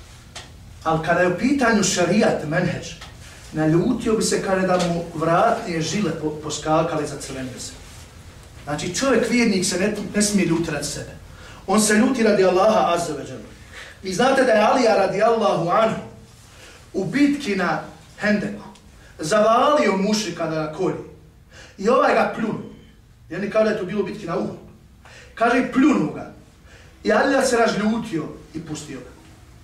Ali kada je u pitanju šarijat, menheđ, naljutio bi se kada da mu vratnije žile poskakale za crvene veze. Znači, čovjek vjernik se ne, ne smije ljuti radi sebe. On se ljuti radi Allaha azza wa jalla. Vi znate da je Alija radijallahu anhu u bitki na Hendeku zavalio mušrika da ga kolji. I ovaj ga pljunu. Jedni kao da je to bilo bitki na Uhud. Kaže, pljunu ga. I Alija se razljutio i pustio ga.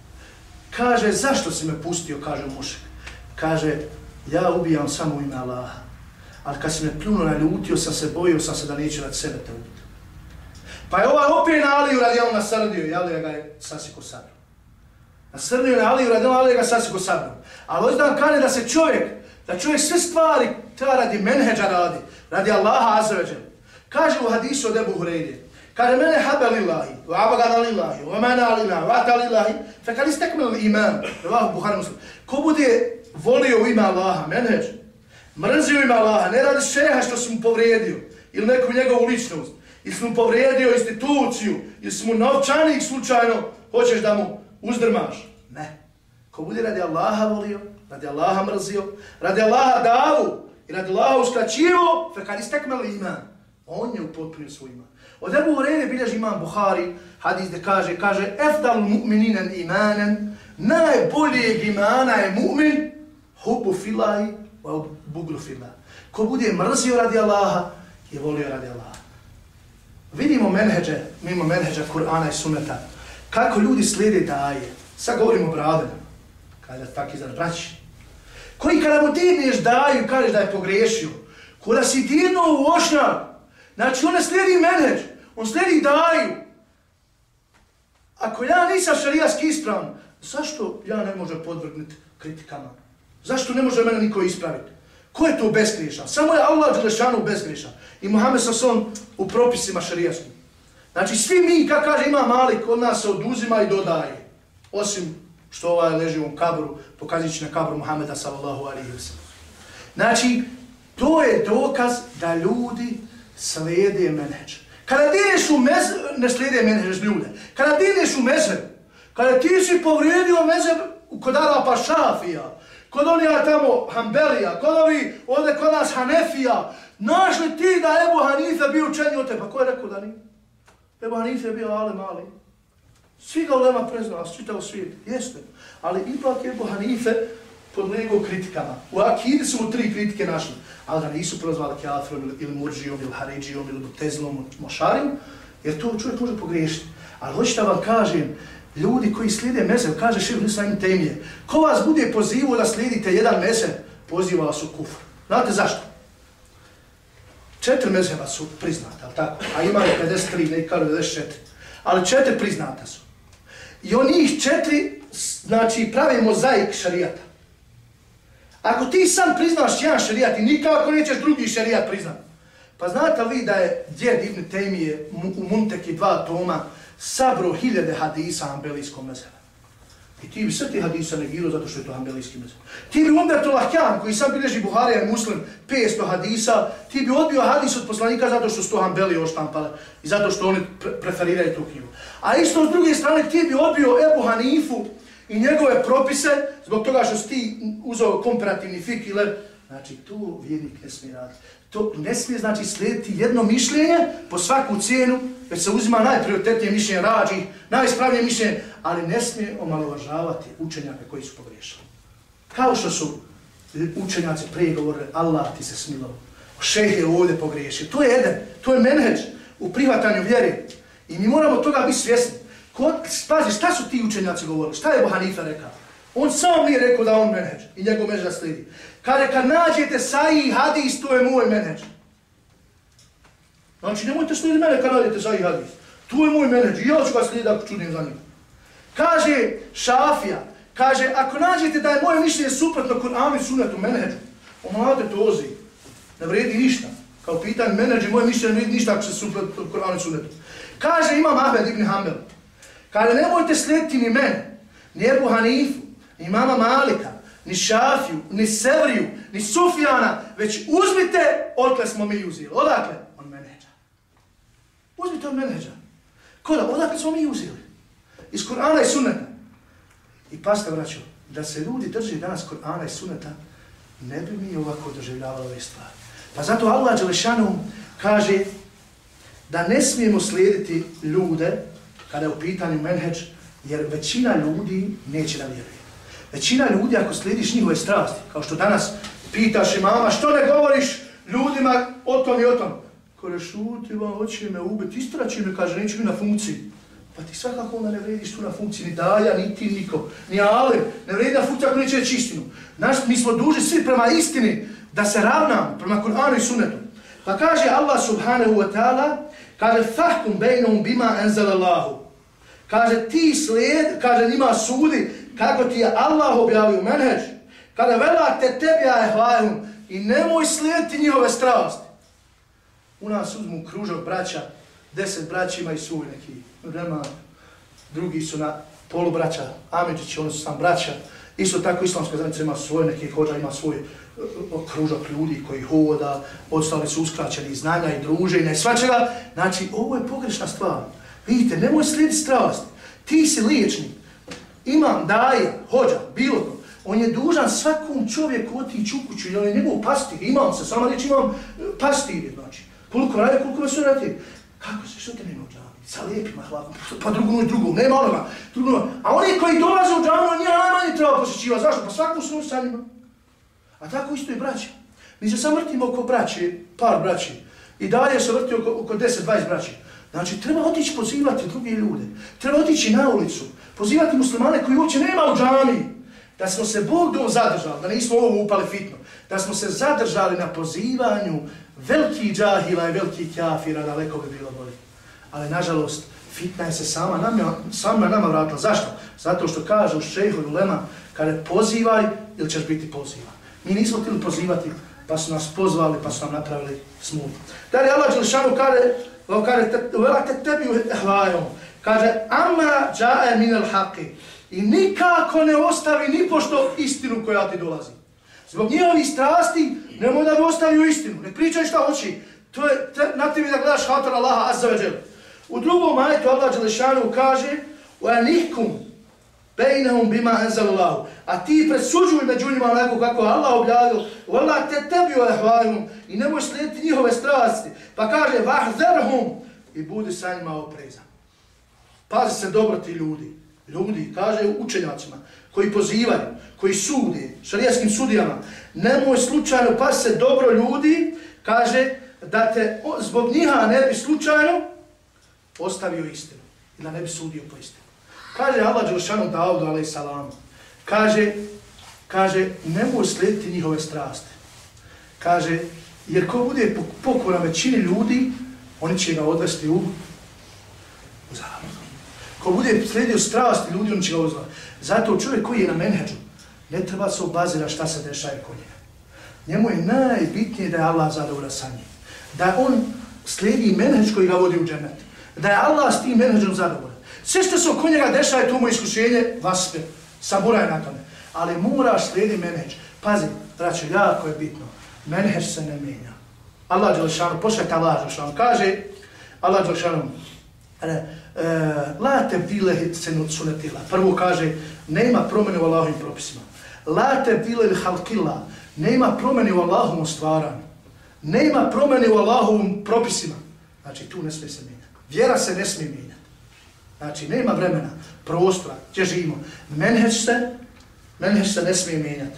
Kaže, zašto si me pustio, kaže mušrik. Kaže, ja ubijam samo u ime Allaha. Ali kad si me pljunuo, naljutio sam se, bojio sam se da neće rad sebe te ubiti. Pa je ovaj opet na Aliju radijalno nasrdio i Alija ga je sasiko sabrom. Nasrdio na Aliju radijalno, Alija ga sasiko sabrom. Ali ovdje nam kane da se čovjek, da čovjek sve stvari treba radi menheđa radi, radi Allaha azza wa jalla. Kaže u hadisu od Ebu Hureyre, kaže, mene habe lillahi, wa abagana lillahi, wa mana lillahi, wa ata lillahi, fe kad istekmel iman, Revahu Buhari Muslim. Ko bude volio u ime Allaha, menheđ, mrzio u ime Allaha, ne radi šeha što si mu povrijedio, ili neku njegovu ličnost, ili si mu povrijedio instituciju, ili si mu novčanik slučajno, hoćeš da mu uzdrmaš. Ne. Ko bude radi Allaha volio, radi Allaha mrzio, radi Allaha davu i radi Allaha uskraćivo, fe kad istekmel iman, on je upotpunio svoj iman. Od Ebu Hureyre bilježi imam Buhari, hadis gdje kaže, kaže, efdal mu'mininen imanen, najboljeg imana je mu'min, hubbu filahi, wa buglu filahi. Ko bude mrzio radi Allaha, je volio radi Allaha. Vidimo menheđe, mimo menheđa Kur'ana i sunneta, kako ljudi slijede daje. Sad govorimo o bradama, kada tako izraz braći. Koji kada mu dirneš daju, kažeš da je pogriješio, kada si dirnuo u ošnjak, znači on ne slijedi menheđ, on slijedi daju. Ako ja nisam šarijatski ispravan, zašto ja ne možem podvrgnuti kritikama? Zašto ne može mene niko ispraviti? Ko je to bezgriješan? Samo je Allah Đelešanu bezgriješan. I Muhammed Sason u propisima šarijatskim. Znači svi mi, kako kaže Imam Malik, od nas se oduzima i dodaje. Osim što ovaj leži u kabru, pokazujući na kabru Muhammeda sallallahu alejhi ve sellem. Znači, to je dokaz da ljudi slijede menheđ. Kada dineš u mezheb, ne slijede menheđ ljude. Kada dineš u mezheb, kada ti si povrijedio mezheb kod Arapa Šafija, kod onija tamo Hanbelija, kod ovi ovdje kod nas Hanefija, znaš li ti da Ebu Hanife bio učeniji od tebe? Pa ko je rekao da nije? Ebu Hanife je bio ale mali. Svi ga ulema preznao, čitao svijet, jeste. Ali ipak Ebu Hanife podlegao kritikama. U akidi su mu tri kritike našli, ali ga nisu prozvali kafirom ili murđijom ili haridžijom ili mutezilom, mošarijom, jer to čovjek može pogriješiti. Ali hoćete da vam kažem, ljudi koji slijede mezheb, kaže Šejh Islam ibn Tejmije, ko vas bude pozivao da slijedite jedan mezheb, poziva vas u kufr. Znate zašto? Četiri mezheba su priznata, ali tako? A imaju pedeset tri, neki kažu pedeset četiri. Ali četiri priznata su. I onih četiri, znači, pravi mozaik šarijata. Ako ti sam priznaš jedan šarijat i nikako nećeš drugi šarijat priznat. Pa znate li da je djed Ibn Tejmije u Munteki dva toma sabro hiljade hadisa hanbelijskom mezheba. I ti bi sve ti hadisa negirao zato što je to hanbelijski mezheb. Ti bi Umberto Lahkjan, koji sam bilježi Buharija i Muslim, petsto hadisa, ti bi odbio hadis od poslanika zato što su to hanbelije oštampale i zato što oni pre preferiraju tu knjigu. A isto s druge strane ti bi odbio Ebu Hanifu i njegove propise zbog toga što si ti uzeo komparativni fik ili Znači, to vjernik ne smije raditi. To ne smije, znači, slijediti jedno mišljenje po svaku cijenu, već se uzima najprioritetnije mišljenje, rađi, najispravnije mišljenje, ali ne smije omalovažavati učenjaka koji su pogriješili. Kao što su učenjaci prije govorili, Allah ti se smilao, šejh je ovdje pogriješio. To je jedan, to je menheđ u prihvatanju vjere. I mi moramo toga biti svjesni. Kod, pazi, šta su ti učenjaci govorili? Šta je Ebu Hanifa rekao? On sam nije rekao da on menheđ i njegov menheđ da slijedi. Kada kad nađete sahih hadis, to je moj menheđ. Znači, nemojte slijediti mene kad nađete sahih hadis. To je moj menheđ i ja ću ga slijediti ako čudim za njim. Kaže Šafija, kaže, ako nađete da je moje mišljenje suprotno Kur'anu i sunnetu menheđu, omladite to ozi. Ne vredi ništa. Kao pitanje menheđa, moje mišljenje ne vredi ništa ako se suprotno Kur'anu i sunnetu. Kaže Imam Ahmed ibn Hanbel, kaže, nemojte slijediti ni mene, ni Ebu Hanifu, ni Imama Malika, ni Šafiju, ni Sevriju, ni Sufjana, već uzmite odakle smo mi uzeli. Odakle? Od menheđa. Uzmite od menheđa. Koda? Odakle smo mi uzeli? Iz Kur'ana i sunneta. I pasite, braćo, da se ljudi drži danas Kur'ana i sunneta, ne bi mi ovako doživljavali ove stvari. Pa zato Allah Đelešanu kaže da ne smijemo slijediti ljude kada je u pitanju menheđ, jer većina ljudi neće da vjeruje. Većina ljudi, ako slijediš njihove strasti, kao što danas pitaš imama, što ne govoriš ljudima o tom i o tom? Kaže, šuti vam, hoće me ubiti, istrači me, kaže, neću mi na funkciji. Pa ti svakako onda ne vrediš tu na funkciji, ni Daja, ni ti, niko, ni Alem, ne vredi na funkciji ako neće reći istinu. Naš, mi smo duži svi prema istini, da se ravnamo prema Kur'anu i sunnetu. Pa kaže Allah subhanahu wa ta'ala, kaže, fahkum bejnom bima enzalallahu. Kaže, ti slijed, kaže, njima sudi, kako ti je Allah objavio menheđ. Kada velate tebi ahvahum i nemoj slijediti njihove strasti. U nas uzmu kružok braća, deset braća imaju svoj neki remat, drugi su na polu braća, Amidžići, oni su sam braća. Isto tako islamska zajednica ima svoj neki hođa, ima svoj uh, kružak ljudi koji hoda, ostali su uskraćeni znanja i druženja i svačega. Znači, ovo je pogrešna stvar. Vidite, nemoj slijediti strasti. Ti si liječnik, imam, daje, hođa, bilo ko. On je dužan svakom čovjeku otići u kuću, jer je njegov pastir, imam se, sama reći imam pastir, znači. Koliko rade, koliko vas su radi? Kako se, što te nema u džami? Sa lijepima hlavom, pa drugom i drugom, nema onoga, drugom. A oni koji dolaze u džamu, njima najmanje treba posjećivati. Zašto? Pa svakom su sa njima. A tako isto i braća. Mi se sam vrtimo oko braće, par braći. I dalje se vrti oko, oko deset dvadeset braći. Znači, treba otići pozivati druge ljude. Treba otići na ulicu, pozivati muslimane koji uopće nema u džami. Da smo se Bog dom zadržali, da nismo ovo upali fitno. Da smo se zadržali na pozivanju velikih džahila i velikih kafira, daleko bi bilo bolje. Ali, nažalost, fitna je se sama nama, sama nama vratila. Zašto? Zato što kaže u šejhu ulema, kada pozivaj ili ćeš biti pozivan. Mi nismo htjeli pozivati, pa su nas pozvali, pa su nam napravili smutnju. Dalje, Allah Đelešanu kaže, kaže, velate tebi uhvajom, kaže, amma džae minel haqi, i nikako ne ostavi ni pošto istinu koja ti dolazi. Zbog njihovih strasti, nemoj da bi ostavio istinu, ne pričaj šta hoći. To je te, na tebi da gledaš hatar Allaha azza wa jel. U drugom ajetu Allah Đelešanu kaže, وَأَنِحْكُمْ بَيْنَهُمْ بِمَا أَنزَلَ اللَّهُ. A ti presuđuj među njima onako kako Allah objavio, وَلَا تَتَّبِيُوا أَهْوَاهُمْ, i nemoj slijediti njihove strasti. Pa kaže, وَحْذَرْهُمْ, i budi sa njima oprezan. Pazi se dobro ti ljudi. Ljudi, kaže učenjacima, koji pozivaju, koji sude, šarijaskim sudijama, nemoj slučajno, pazi se dobro ljudi, kaže, da te zbog njiha ne bi slučajno ostavio istinu i da ne bi sudio po istinu. Kaže Allah Đelešanu Daudu alejhi salam, kaže, kaže, nemoj slijediti njihove strasti. Kaže, jer ko bude pokoran većini ljudi, oni će ga odvesti u, u zabludu. Ko bude slijedio strasti ljudi, oni će ga odvesti. Zato čovjek koji je na menheđu, ne treba se obazirati šta se dešaje kod njega. Njemu je najbitnije da je Allah zadovoljan sa njim. Da on slijedi menheđ koji ga vodi u džennet. Da je Allah s tim menheđom zadovoljan. Sve što se oko njega dešaje, to mu iskušenje, vaspe, saburaj na tome. Ali moraš slijedi menheđ. Pazi, braćo, jako je bitno. Menheđ se ne mijenja. Allah Đelešanu, pošljajte Allah Đelešanu, kaže, Allah Đelešanu, la tebdile sunetila. Prvo kaže, nema promjene u Allahovim propisima. La tebdile halkila. nema promjene u Allahovom stvaranju, nema promjene u Allahovim propisima, znači tu ne smije se mijenjati. Vjera se ne smije mijenjati. Znači nema vremena, prostora, gdje živimo. Menheđ se, menheđ se ne smije mijenjati.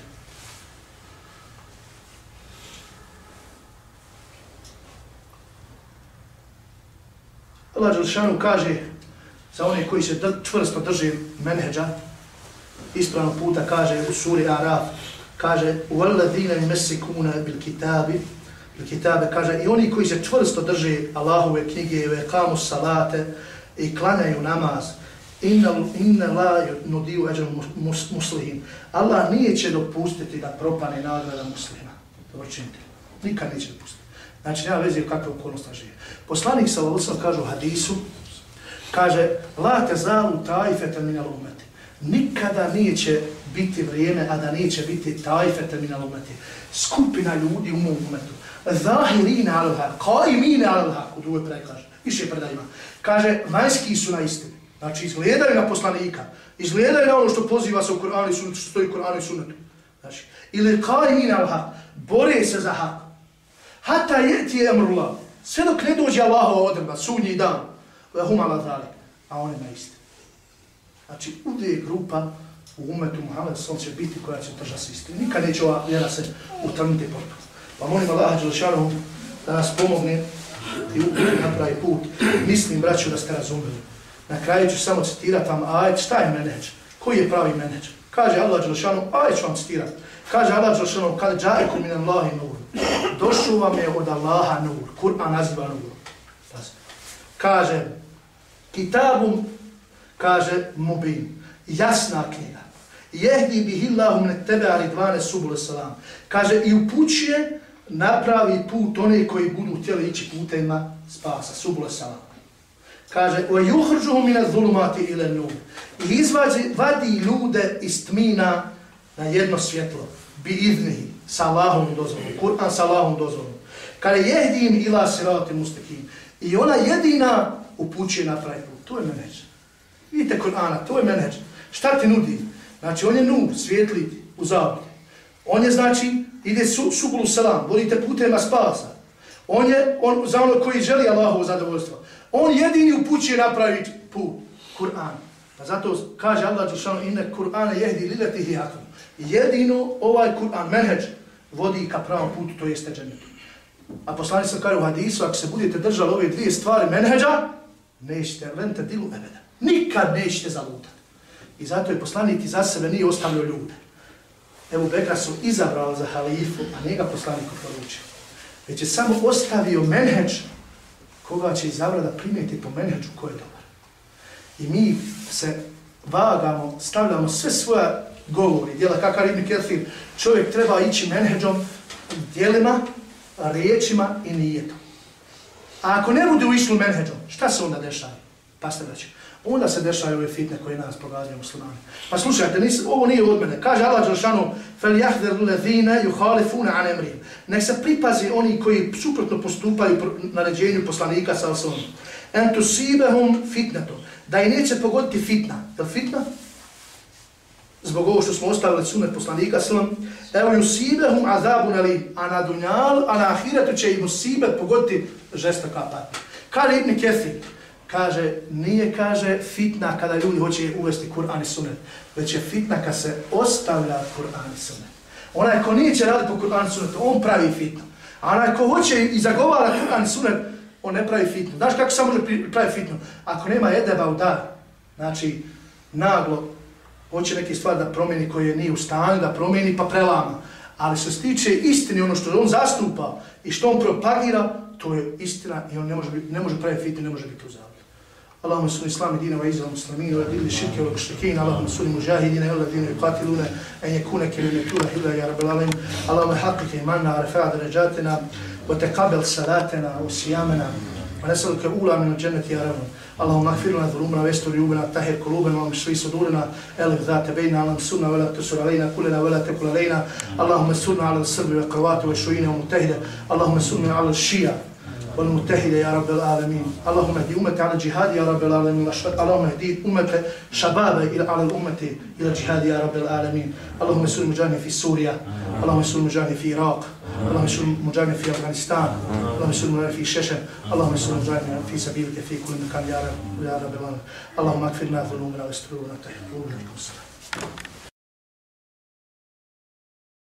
Allah Đelšanu kaže za one koji se čvrsto drže menheđa, ispravnog puta kaže u suri Araf, kaže وَالَّذِينَ يُمَسِّكُونَ بِالْكِتَابِ Kitabe, kaže i oni koji se čvrsto drže Allahove knjige, vekamu salate i klanjaju namaz, inna la nudiju eđel muslimin. Allah nije će dopustiti da propane nagrada muslima. Dobročinite. Nikad neće dopustiti. Znači, nema veze kakve okolnosti žive. Poslanik sallallahu alejhi ve sellem kaže u hadisu, kaže la tazalu taifatan min al-ummati. Nikada neće biti vrijeme, a da neće biti taifatan min al-ummati. Skupina ljudi u mom umetu. Zahirina al-haq, qaimina al-haq, u drugoj predaji kaže, više predajima. Kaže, vanjski su na istini. Znači, izgledaju na poslanika, izgledaju na ono što poziva se u Kur'anu i sunnetu, što stoji u Kur'anu i sunnetu. Znači, ili qaimina al-haq, bore se za haq. Hata yati amrullah, sve dok ne dođe Allahova odredba, sudnji dan, hum ala zalik, a on je na istini. Znači, uvijek grupa u umetu Muhammed sallallahu alejhi ve sellem će biti koja će držati se istini. Nikad neće ova vjera se utrniti portu. Pa molim Allaha Đelešanu da nas pomogne i uvijek napravi put. Mislim, braću, da ste razumeli. Na kraju ću samo citirati vam ajet, šta je menheđ? Koji je pravi menheđ? Kaže Allah Đelešanu, ajet ću vam citirati. Kaže Allah Đelešanu, kad džaekum min Allahi nur. Došao vam je od Allaha nur. Kur'an naziva nur. Kaže, kitabum, kaže mubin, jasna knjiga. Jehdi bihillahu min tebe ridvane subul salam. Kaže, i upućuje napravi put one koji budu htjeli ići putima spasa, subul salam. Kaže, wa yukhrijuhum min adh-dhulumati ila an-nur. I izvadi vadi ljude iz tmina na jedno svjetlo. Bi idnihi, sa Allahom dozvolom. Kur'an sa Allahom dozvolom. Kaže, jehdim ila sirati mustaqim. I ona jedina upućuje napravi put. To je menheđ. Vidite Kur'ana, to je menheđ. Šta ti nudi? Znači, on je nur, svijetli u zabudi. On je, znači, ide su, subulu salam, vodite putem spasa. On je, on, za ono koji želi Allahovo zadovoljstvo. On jedini upućuje napraviti put, Kur'an. Pa zato kaže Allah Đelešanu, inne Kur'ana jehdi lileti hijakom. Jedino ovaj Kur'an, menheđ, vodi ka pravom putu, to jeste džennetu. A poslanik sam kaže u hadisu, ako se budete držali ove dvije stvari menheđa, nećete, lente dilu ebeda. Nikad nećete zalutati. I zato je poslanik iza sebe nije ostavljao ljude. Ebu Bekra su izabrali za halifu, a nije ga poslaniku poručio. Već je samo ostavio menheđ koga će izabrati da primijeti po menheđu ko je dobar. I mi se vagamo, stavljamo sve svoje govori, djela kakav Ibn Kathir, čovjek treba ići menheđom, djelima, riječima i nijetom. A ako ne bude išlo menheđom, šta se onda dešava? Pa ste reći. Onda se dešaju ove fitne koje nas pogađaju muslimani. Pa slušajte, nis, ovo nije od mene. Kaže Allah Đelešanu, فَلْيَحْذَرُ الَّذِينَ يُخَالِفُونَ عَنْ أَمْرِهِمْ. Nek se pripazi oni koji suprotno postupaju naređenju poslanika sa Allahom. أَنْ تُصِيبَهُمْ فِتْنَةٌ. Da i neće pogoditi fitna. Je li fitna? Zbog ovo što smo ostavili sunet poslanika sa Allahom. Evo يُصِيبَهُمْ عَذَابٌ أَلِيمٌ. A na dunjalu, a na ahiretu će im usibet pogoditi žestoka patnja. Kaže Ibn Kathir, kaže, nije, kaže, fitna kada ljudi hoće uvesti Kur'an i sunnet, već je fitna kad se ostavlja Kur'an i sunnet. Onaj ko neće raditi po Kur'an i sunnetu, on pravi fitnu. A onaj ko hoće i zagovara Kur'an i sunnet, on ne pravi fitnu. Znaš kako sam može pravi fitnu? Ako nema edeba u dar, znači, naglo, hoće neke stvari da promijeni koje nije u stanju, da promijeni pa prelama. Ali što se tiče istine, ono što on zastupa i što on propagira, to je istina i on ne može, ne može pravi fitnu, ne može biti u zavlju. اللهم صل اسلام دين وعز المسلمين وذل الشرك والمشركين اللهم صل المجاهدين والذين يقاتلون ان يكون كلمتنا الا يا رب العالمين اللهم حقق ايماننا ورفع درجاتنا وتقبل صلاتنا وصيامنا ونسالك اولى من الجنه يا رب اللهم اغفر لنا ذنوبنا واستر عيوبنا طهر قلوبنا واشف صدورنا الف ذات بيننا اللهم انصرنا ولا تنصر علينا كلنا ولا تكل علينا اللهم انصرنا على الصبر والقوات والشؤون والمتحده اللهم انصرنا على الشيعة والمتحدة يا رب العالمين. اللهم اهدي أمتي على الجهاد يا رب العالمين. اللهم اهدي أمة شباب إلى على الأمة إلى الجهاد يا رب العالمين. اللهم انصر المجاهدين في سوريا، اللهم انصر المجاهدين في العراق، اللهم انصر المجاهدين في أفغانستان، اللهم انصر المجاهدين في الشيشان، اللهم انصر المجاهدين في سبيلك في كل مكان يا رب يا رب العالمين. اللهم اغفر لنا ذنوبنا واستر لنا تحت قلوبنا.